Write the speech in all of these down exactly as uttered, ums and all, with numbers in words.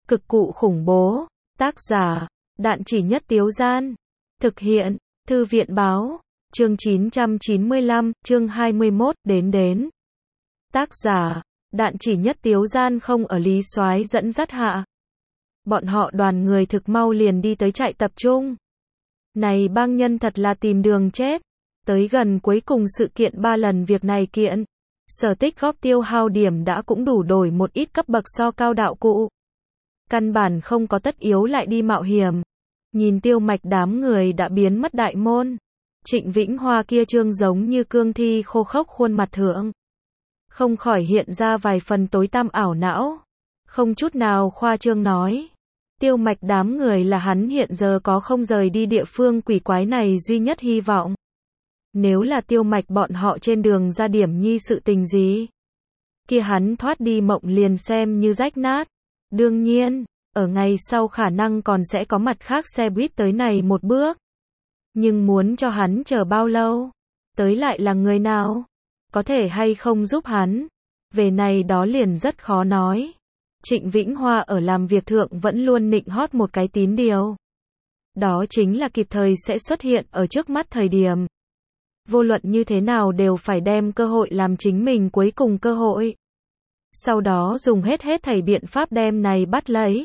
Cực cụ khủng bố. Tác giả, Đạn Chỉ Nhất Tiếu Gian. Thực hiện, Thư viện báo. Chương chín trăm chín mươi lăm, chương hai mươi mốt, đến đến. Tác giả, Đạn Chỉ Nhất Tiếu Gian không ở Lý Soái dẫn dắt hạ. Bọn họ đoàn người thực mau liền đi tới trại tập trung. Này bang nhân thật là tìm đường chết. Tới gần cuối cùng sự kiện ba lần việc này kiện. Sở tích góp tiêu hao điểm đã cũng đủ đổi một ít cấp bậc so cao đạo cụ. Căn bản không có tất yếu lại đi mạo hiểm. Nhìn Tiêu Mạch đám người đã biến mất đại môn. Trịnh Vĩnh Hoa kia trương giống như cương thi khô khốc khuôn mặt thượng. Không khỏi hiện ra vài phần tối tăm ảo não. Không chút nào khoa trương nói. Tiêu Mạch đám người là hắn hiện giờ có không rời đi địa phương quỷ quái này duy nhất hy vọng. Nếu là Tiêu Mạch bọn họ trên đường ra điểm nhi sự tình gì, kia hắn thoát đi mộng liền xem như rách nát. Đương nhiên, ở ngày sau khả năng còn sẽ có mặt khác xe buýt tới này một bước. Nhưng muốn cho hắn chờ bao lâu? Tới lại là người nào? Có thể hay không giúp hắn? Về này đó liền rất khó nói. Trịnh Vĩnh Hoa ở làm việc thượng vẫn luôn nịnh hót một cái tín điều. Đó chính là kịp thời sẽ xuất hiện ở trước mắt thời điểm. Vô luận như thế nào đều phải đem cơ hội làm chính mình cuối cùng cơ hội. Sau đó dùng hết hết thảy biện pháp đem này bắt lấy.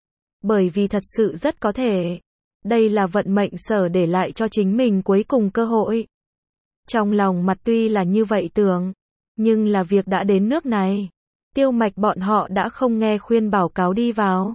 Bởi vì thật sự rất có thể. Đây là vận mệnh sở để lại cho chính mình cuối cùng cơ hội. Trong lòng mặt tuy là như vậy tưởng. Nhưng là việc đã đến nước này. Tiêu Mạch bọn họ đã không nghe khuyên bảo cáo đi vào.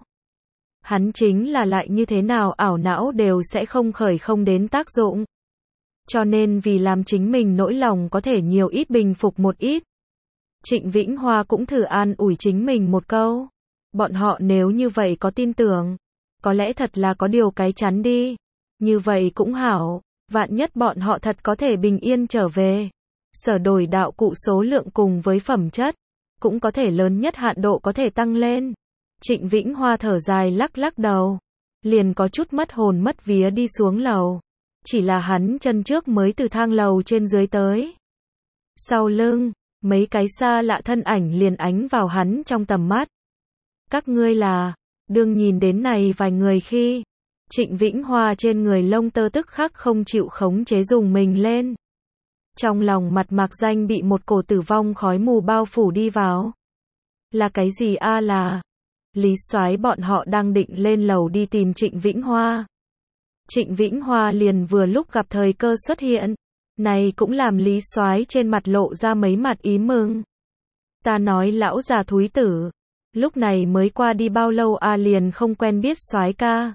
Hắn chính là lại như thế nào ảo não đều sẽ không khởi không đến tác dụng. Cho nên vì làm chính mình nỗi lòng có thể nhiều ít bình phục một ít. Trịnh Vĩnh Hoa cũng thử an ủi chính mình một câu. Bọn họ nếu như vậy có tin tưởng. Có lẽ thật là có điều cái chắn đi. Như vậy cũng hảo. Vạn nhất bọn họ thật có thể bình yên trở về. Sở đổi đạo cụ số lượng cùng với phẩm chất. Cũng có thể lớn nhất hạn độ có thể tăng lên. Trịnh Vĩnh Hoa thở dài lắc lắc đầu. Liền có chút mất hồn mất vía đi xuống lầu. Chỉ là hắn chân trước mới từ thang lầu trên dưới tới. Sau lưng, mấy cái xa lạ thân ảnh liền ánh vào hắn trong tầm mắt. Các ngươi là, đương nhìn đến này vài người khi, Trịnh Vĩnh Hoa trên người lông tơ tức khắc không chịu khống chế dùng mình lên. Trong lòng mặt mạc danh bị một cổ tử vong khói mù bao phủ đi vào. Là cái gì a là? Lý Soái bọn họ đang định lên lầu đi tìm Trịnh Vĩnh Hoa. Trịnh Vĩnh Hoa liền vừa lúc gặp thời cơ xuất hiện. Này cũng làm Lý Soái trên mặt lộ ra mấy mặt ý mừng. Ta nói lão già thúi tử. Lúc này mới qua đi bao lâu a liền không quen biết Soái ca.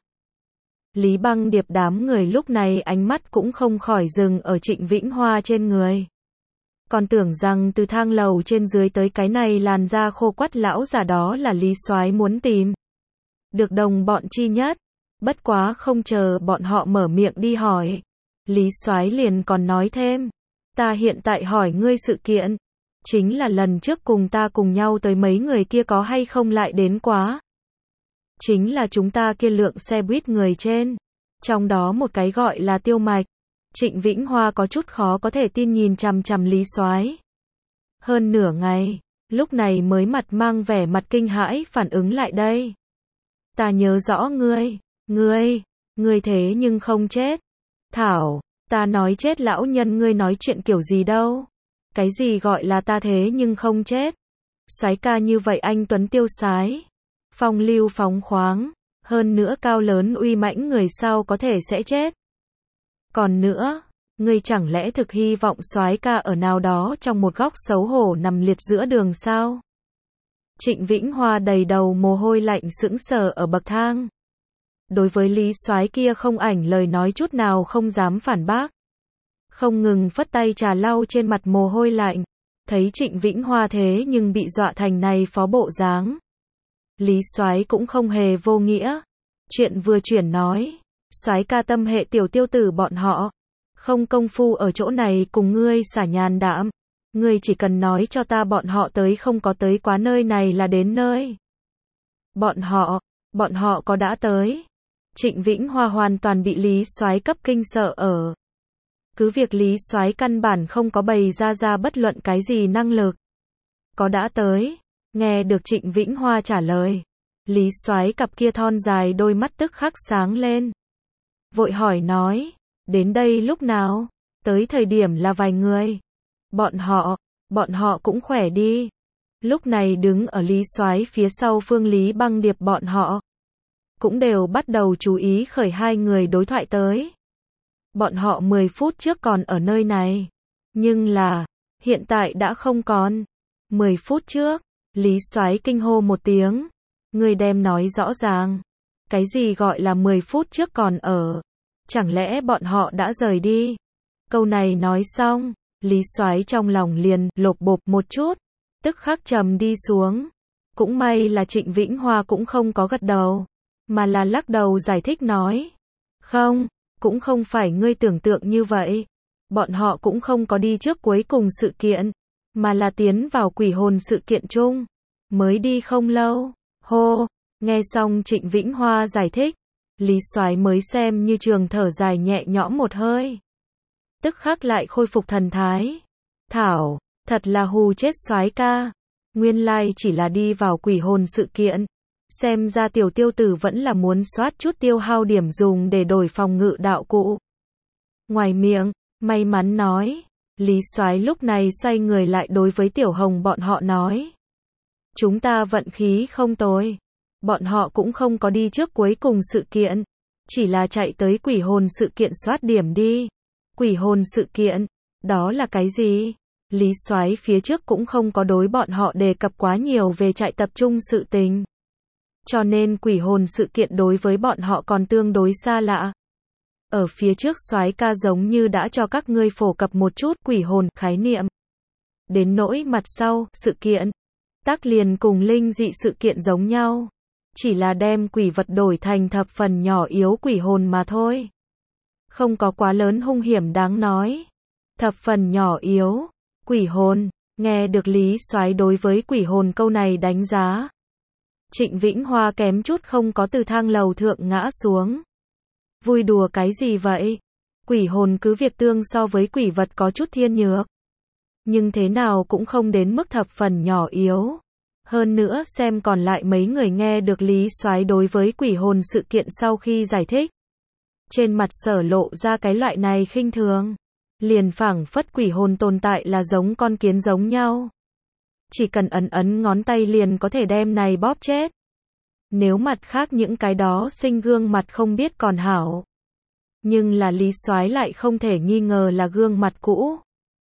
Lý Băng Điệp đám người lúc này ánh mắt cũng không khỏi dừng ở Trịnh Vĩnh Hoa trên người. Còn tưởng rằng từ thang lầu trên dưới tới cái này làn da khô quắt lão già đó là Lý Soái muốn tìm. Được đồng bọn chi nhất. Bất quá không chờ bọn họ mở miệng đi hỏi. Lý Soái liền còn nói thêm. Ta hiện tại hỏi ngươi sự kiện. Chính là lần trước cùng ta cùng nhau tới mấy người kia có hay không lại đến quá. Chính là chúng ta kia lượng xe buýt người trên. Trong đó một cái gọi là Tiêu Mạch. Trịnh Vĩnh Hoa có chút khó có thể tin nhìn chằm chằm Lý Soái. Hơn nửa ngày, lúc này mới mặt mang vẻ mặt kinh hãi phản ứng lại đây. Ta nhớ rõ ngươi, ngươi, ngươi thế nhưng không chết. Thảo, ta nói chết lão nhân ngươi nói chuyện kiểu gì đâu. Cái gì gọi là ta thế nhưng không chết. Soái ca như vậy anh tuấn tiêu sái. Phong lưu phóng khoáng. Hơn nữa cao lớn uy mãnh người sao có thể sẽ chết. Còn nữa, ngươi chẳng lẽ thực hy vọng soái ca ở nào đó trong một góc xấu hổ nằm liệt giữa đường sao? Trịnh Vĩnh Hoa đầy đầu mồ hôi lạnh sững sờ ở bậc thang. Đối với Lý Soái kia không ảnh lời nói chút nào không dám phản bác. Không ngừng phất tay trà lau trên mặt mồ hôi lạnh. Thấy Trịnh Vĩnh Hoa thế nhưng bị dọa thành này phó bộ dáng. Lý Soái cũng không hề vô nghĩa. Chuyện vừa chuyển nói. Soái ca tâm hệ tiểu tiêu tử bọn họ. Không công phu ở chỗ này cùng ngươi xả nhàn đạm. Ngươi chỉ cần nói cho ta bọn họ tới không có tới quá nơi này là đến nơi. Bọn họ, bọn họ có đã tới. Trịnh Vĩnh Hoa hoàn toàn bị Lý Soái cấp kinh sợ ở. Cứ việc Lý Soái căn bản không có bày ra ra bất luận cái gì năng lực. Có đã tới. Nghe được Trịnh Vĩnh Hoa trả lời. Lý Soái cặp kia thon dài đôi mắt tức khắc sáng lên. Vội hỏi nói, đến đây lúc nào? Tới thời điểm là vài người. Bọn họ, bọn họ cũng khỏe đi. Lúc này đứng ở Lý Soái phía sau Phương Lý Băng Điệp bọn họ cũng đều bắt đầu chú ý khởi hai người đối thoại tới. Bọn họ mười phút trước còn ở nơi này, nhưng là hiện tại đã không còn. mười phút trước, Lý Soái kinh hô một tiếng, người đem nói rõ ràng. Cái gì gọi là mười phút trước còn ở? Chẳng lẽ bọn họ đã rời đi? Câu này nói xong, Lý Soái trong lòng liền lột bột một chút, tức khắc trầm đi xuống. Cũng may là Trịnh Vĩnh Hoa cũng không có gật đầu, mà là lắc đầu giải thích nói, không, cũng không phải ngươi tưởng tượng như vậy. Bọn họ cũng không có đi trước cuối cùng sự kiện, mà là tiến vào quỷ hồn sự kiện chung, mới đi không lâu. Hô, nghe xong Trịnh Vĩnh Hoa giải thích, Lý Soái mới xem như trường thở dài nhẹ nhõm một hơi. Tức khắc lại khôi phục thần thái. Thảo, thật là hù chết Soái ca. Nguyên lai chỉ là đi vào quỷ hồn sự kiện. Xem ra tiểu tiêu tử vẫn là muốn soát chút tiêu hao điểm dùng để đổi phòng ngự đạo cụ. Ngoài miệng, may mắn nói, Lý Soái lúc này xoay người lại đối với Tiểu Hồng bọn họ nói. Chúng ta vận khí không tồi. Bọn họ cũng không có đi trước cuối cùng sự kiện, chỉ là chạy tới quỷ hồn sự kiện soát điểm đi. Quỷ hồn sự kiện, đó là cái gì? Lý Soái phía trước cũng không có đối bọn họ đề cập quá nhiều về trại tập trung sự tình. Cho nên quỷ hồn sự kiện đối với bọn họ còn tương đối xa lạ. Ở phía trước Soái ca giống như đã cho các ngươi phổ cập một chút quỷ hồn khái niệm. Đến nỗi mặt sau, sự kiện, tác liền cùng linh dị sự kiện giống nhau. Chỉ là đem quỷ vật đổi thành thập phần nhỏ yếu quỷ hồn mà thôi. Không có quá lớn hung hiểm đáng nói. Thập phần nhỏ yếu, quỷ hồn, nghe được Lý Soái đối với quỷ hồn câu này đánh giá. Trịnh Vĩnh Hoa kém chút không có từ thang lầu thượng ngã xuống. Vui đùa cái gì vậy? Quỷ hồn cứ việc tương so với quỷ vật có chút thiên nhược. Nhưng thế nào cũng không đến mức thập phần nhỏ yếu. Hơn nữa xem còn lại mấy người nghe được Lý Soái đối với quỷ hồn sự kiện sau khi giải thích. Trên mặt sở lộ ra cái loại này khinh thường. Liền phảng phất quỷ hồn tồn tại là giống con kiến giống nhau. Chỉ cần ấn ấn ngón tay liền có thể đem này bóp chết. Nếu mặt khác những cái đó sinh gương mặt không biết còn hảo. Nhưng là Lý Soái lại không thể nghi ngờ là gương mặt cũ.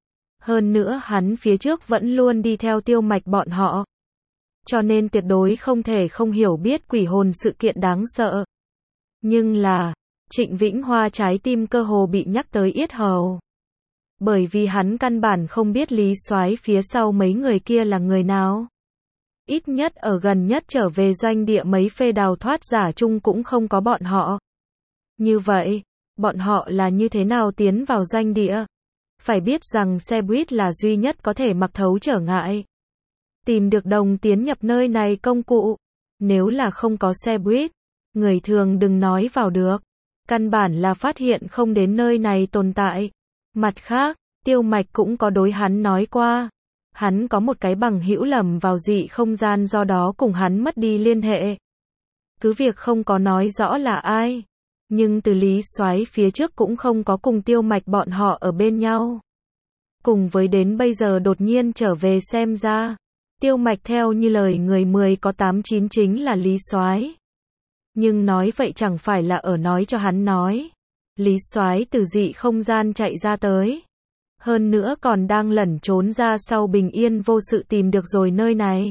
Hơn nữa hắn phía trước vẫn luôn đi theo Tiêu Mạch bọn họ. Cho nên tuyệt đối không thể không hiểu biết quỷ hồn sự kiện đáng sợ. Nhưng là, Trịnh Vĩnh Hoa trái tim cơ hồ bị nhắc tới yết hầu. Bởi vì hắn căn bản không biết Lý Soái phía sau mấy người kia là người nào. Ít nhất ở gần nhất trở về doanh địa mấy phê đào thoát giả chung cũng không có bọn họ. Như vậy, bọn họ là như thế nào tiến vào doanh địa? Phải biết rằng xe buýt là duy nhất có thể mặc thấu trở ngại. Tìm được đồng tiến nhập nơi này công cụ. Nếu là không có xe buýt, người thường đừng nói vào được. Căn bản là phát hiện không đến nơi này tồn tại. Mặt khác, Tiêu Mạch cũng có đối hắn nói qua. Hắn có một cái bằng hữu lầm vào dị không gian do đó cùng hắn mất đi liên hệ. Cứ việc không có nói rõ là ai. Nhưng từ Lý Soái phía trước cũng không có cùng Tiêu Mạch bọn họ ở bên nhau. Cùng với đến bây giờ đột nhiên trở về xem ra. Tiêu Mạch theo như lời người mười có tám chín chính là Lý Soái. Nhưng nói vậy chẳng phải là ở nói cho hắn nói. Lý Soái từ dị không gian chạy ra tới. Hơn nữa còn đang lẩn trốn ra sau bình yên vô sự tìm được rồi nơi này.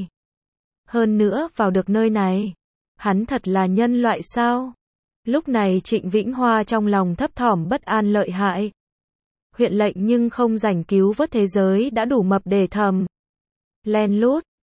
Hơn nữa vào được nơi này. Hắn thật là nhân loại sao? Lúc này Trịnh Vĩnh Hoa trong lòng thấp thỏm bất an lợi hại. Huyện lệnh nhưng không rảnh cứu vớt thế giới đã đủ mập để thầm. Len lút,